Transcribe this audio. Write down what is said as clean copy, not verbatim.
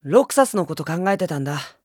ロクサスのこと考えてたんだ。